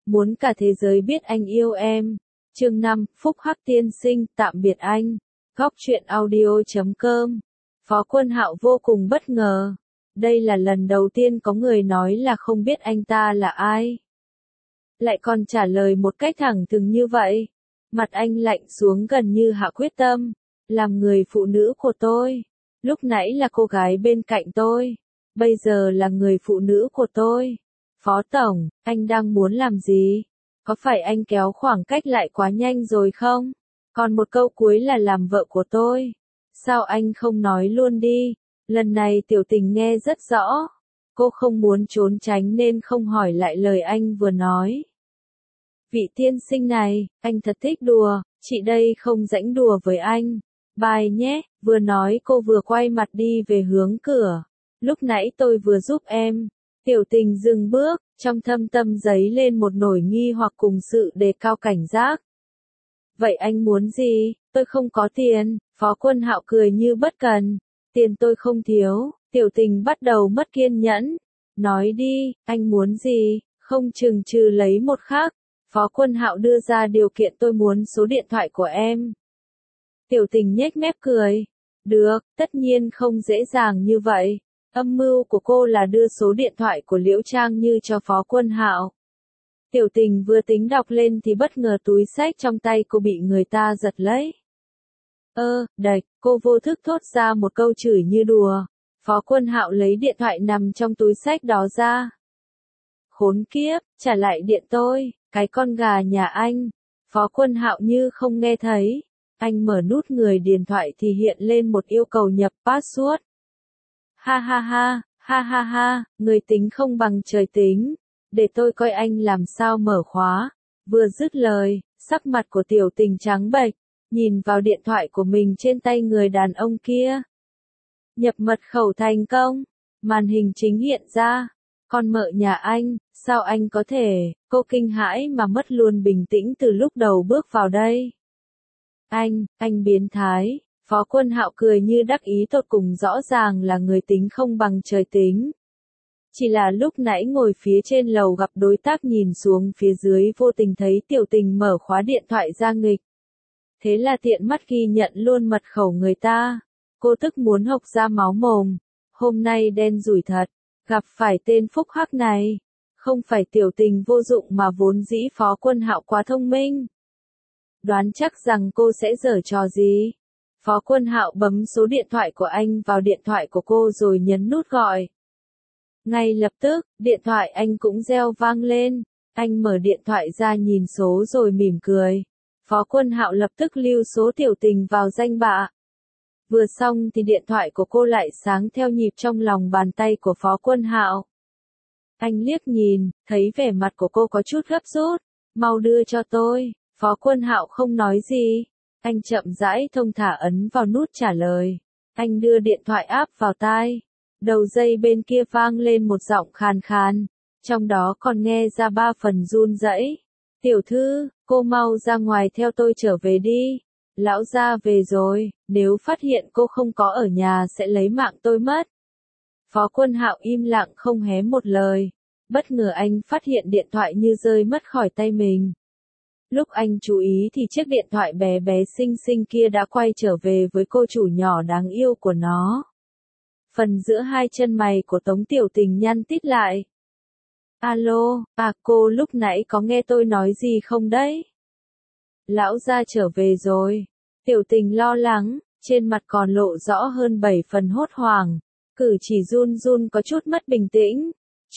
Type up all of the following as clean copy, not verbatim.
Muốn cả thế giới biết anh yêu em. Chương 5, Phúc Hắc tiên sinh, tạm biệt anh. Góc truyện audio.com. Phó Quân Hạo vô cùng bất ngờ. Đây là lần đầu tiên có người nói là không biết anh ta là ai. Lại còn trả lời một cách thẳng thừng như vậy. Mặt anh lạnh xuống gần như hạ quyết tâm. Làm người phụ nữ của tôi. Lúc nãy là cô gái bên cạnh tôi. Bây giờ là người phụ nữ của tôi. Phó Tổng, anh đang muốn làm gì? Có phải anh kéo khoảng cách lại quá nhanh rồi không? Còn một câu cuối là làm vợ của tôi. Sao anh không nói luôn đi? Lần này Tiểu Tình nghe rất rõ. Cô không muốn trốn tránh nên không hỏi lại lời anh vừa nói. Vị tiên sinh này, anh thật thích đùa, chị đây không rảnh đùa với anh. Bye nhé, vừa nói cô vừa quay mặt đi về hướng cửa. Lúc nãy tôi vừa giúp em. Tiểu Tình dừng bước, trong thâm tâm dấy lên một nỗi nghi hoặc cùng sự đề cao cảnh giác. Vậy anh muốn gì? Tôi không có tiền. Phó Quân Hạo cười như bất cần. Tiền tôi không thiếu. Tiểu Tình bắt đầu mất kiên nhẫn. Nói đi, anh muốn gì? Không chừng trừ lấy một khác. Phó Quân Hạo đưa ra điều kiện, tôi muốn số điện thoại của em. Tiểu Tình nhếch mép cười. Được, tất nhiên không dễ dàng như vậy. Âm mưu của cô là đưa số điện thoại của Liễu Trang Như cho Phó Quân Hạo. Tiểu Tình vừa tính đọc lên thì bất ngờ túi xách trong tay cô bị người ta giật lấy. Đạch, cô vô thức thốt ra một câu chửi như đùa. Phó Quân Hạo lấy điện thoại nằm trong túi xách đó ra. Khốn kiếp, trả lại điện tôi, cái con gà nhà anh. Phó Quân Hạo như không nghe thấy. Anh mở nút người điện thoại thì hiện lên một yêu cầu nhập password. Ha ha ha, ha ha ha, người tính không bằng trời tính. Để tôi coi anh làm sao mở khóa. Vừa dứt lời, sắc mặt của Tiểu Tình trắng bệch, nhìn vào điện thoại của mình trên tay người đàn ông kia. Nhập mật khẩu thành công, màn hình chính hiện ra. Con mợ nhà anh, sao anh có thể? Cô kinh hãi mà mất luôn bình tĩnh từ lúc đầu bước vào đây. Anh biến thái. Phó Quân Hạo cười như đắc ý, tột cùng rõ ràng là người tính không bằng trời tính. Chỉ là lúc nãy ngồi phía trên lầu gặp đối tác nhìn xuống phía dưới vô tình thấy Tiểu Tình mở khóa điện thoại ra nghịch. Thế là tiện mắt ghi nhận luôn mật khẩu người ta. Cô tức muốn hộc ra máu mồm. Hôm nay đen rủi thật. Gặp phải tên Phúc Hắc này. Không phải Tiểu Tình vô dụng mà vốn dĩ Phó Quân Hạo quá thông minh. Đoán chắc rằng cô sẽ giở trò gì. Phó Quân Hạo bấm số điện thoại của anh vào điện thoại của cô rồi nhấn nút gọi. Ngay lập tức, điện thoại anh cũng reo vang lên. Anh mở điện thoại ra nhìn số rồi mỉm cười. Phó Quân Hạo lập tức lưu số Tiểu Tình vào danh bạ. Vừa xong thì điện thoại của cô lại sáng theo nhịp trong lòng bàn tay của Phó Quân Hạo. Anh liếc nhìn, thấy vẻ mặt của cô có chút gấp rút. Mau đưa cho tôi. Phó Quân Hạo không nói gì. Anh chậm rãi thông thả ấn vào nút trả lời. Anh đưa điện thoại áp vào tai. Đầu dây bên kia vang lên một giọng khàn khàn. Trong đó còn nghe ra 3 phần run rẩy. Tiểu thư, cô mau ra ngoài theo tôi trở về đi. Lão gia về rồi, nếu phát hiện cô không có ở nhà sẽ lấy mạng tôi mất. Phó Quân Hạo im lặng không hé một lời. Bất ngờ anh phát hiện điện thoại như rơi mất khỏi tay mình. Lúc anh chú ý thì chiếc điện thoại bé bé xinh xinh kia đã quay trở về với cô chủ nhỏ đáng yêu của nó. Phần giữa hai chân mày của Tống Tiểu Tình nhăn tít lại. Alo, cô lúc nãy có nghe tôi nói gì không đấy? Lão gia trở về rồi. Tiểu Tình lo lắng, trên mặt còn lộ rõ hơn 7 phần hốt hoảng. Cử chỉ run run có chút mất bình tĩnh.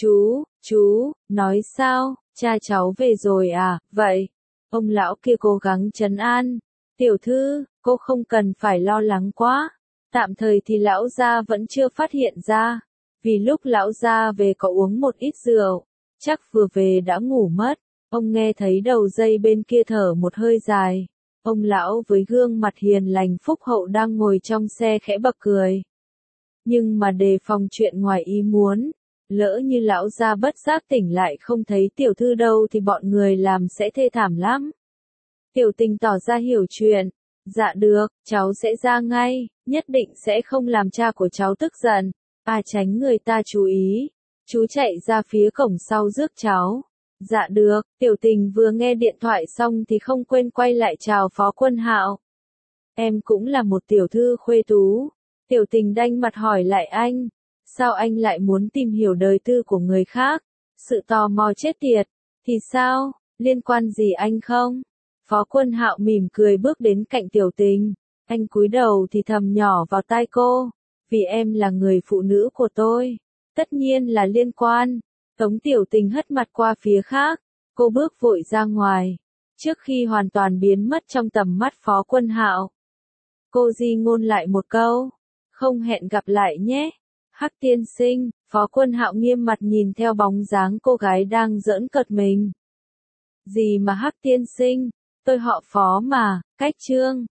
Chú, nói sao, cha cháu về rồi à, vậy? Ông lão kia cố gắng trấn an. Tiểu thư, cô không cần phải lo lắng quá. Tạm thời thì lão gia vẫn chưa phát hiện ra. Vì lúc lão gia về có uống một ít rượu. Chắc vừa về đã ngủ mất. Ông nghe thấy đầu dây bên kia thở một hơi dài. Ông lão với gương mặt hiền lành phúc hậu đang ngồi trong xe khẽ bật cười. Nhưng mà đề phòng chuyện ngoài ý muốn. Lỡ như lão gia bất giác tỉnh lại không thấy tiểu thư đâu thì bọn người làm sẽ thê thảm lắm. Tiểu Tình tỏ ra hiểu chuyện. Dạ được, cháu sẽ ra ngay, nhất định sẽ không làm cha của cháu tức giận. Tránh người ta chú ý. Chú chạy ra phía cổng sau rước cháu. Dạ được, Tiểu Tình vừa nghe điện thoại xong thì không quên quay lại chào Phó Quân Hạo. Em cũng là một tiểu thư khuê tú. Tiểu Tình đanh mặt hỏi lại anh. Sao anh lại muốn tìm hiểu đời tư của người khác? Sự tò mò chết tiệt. Thì sao, liên quan gì anh không? Phó Quân Hạo mỉm cười bước đến cạnh Tiểu Tình. Anh cúi đầu thì thầm nhỏ vào tai cô. Vì em là người phụ nữ của tôi. Tất nhiên là liên quan. Tống Tiểu Tình hất mặt qua phía khác. Cô bước vội ra ngoài. Trước khi hoàn toàn biến mất trong tầm mắt Phó Quân Hạo. Cô di ngôn lại một câu. Không hẹn gặp lại nhé. Hắc tiên sinh, Phó Quân Hạo nghiêm mặt nhìn theo bóng dáng cô gái đang giỡn cợt mình. Gì mà Hắc tiên sinh, tôi họ Phó mà, cách Trương.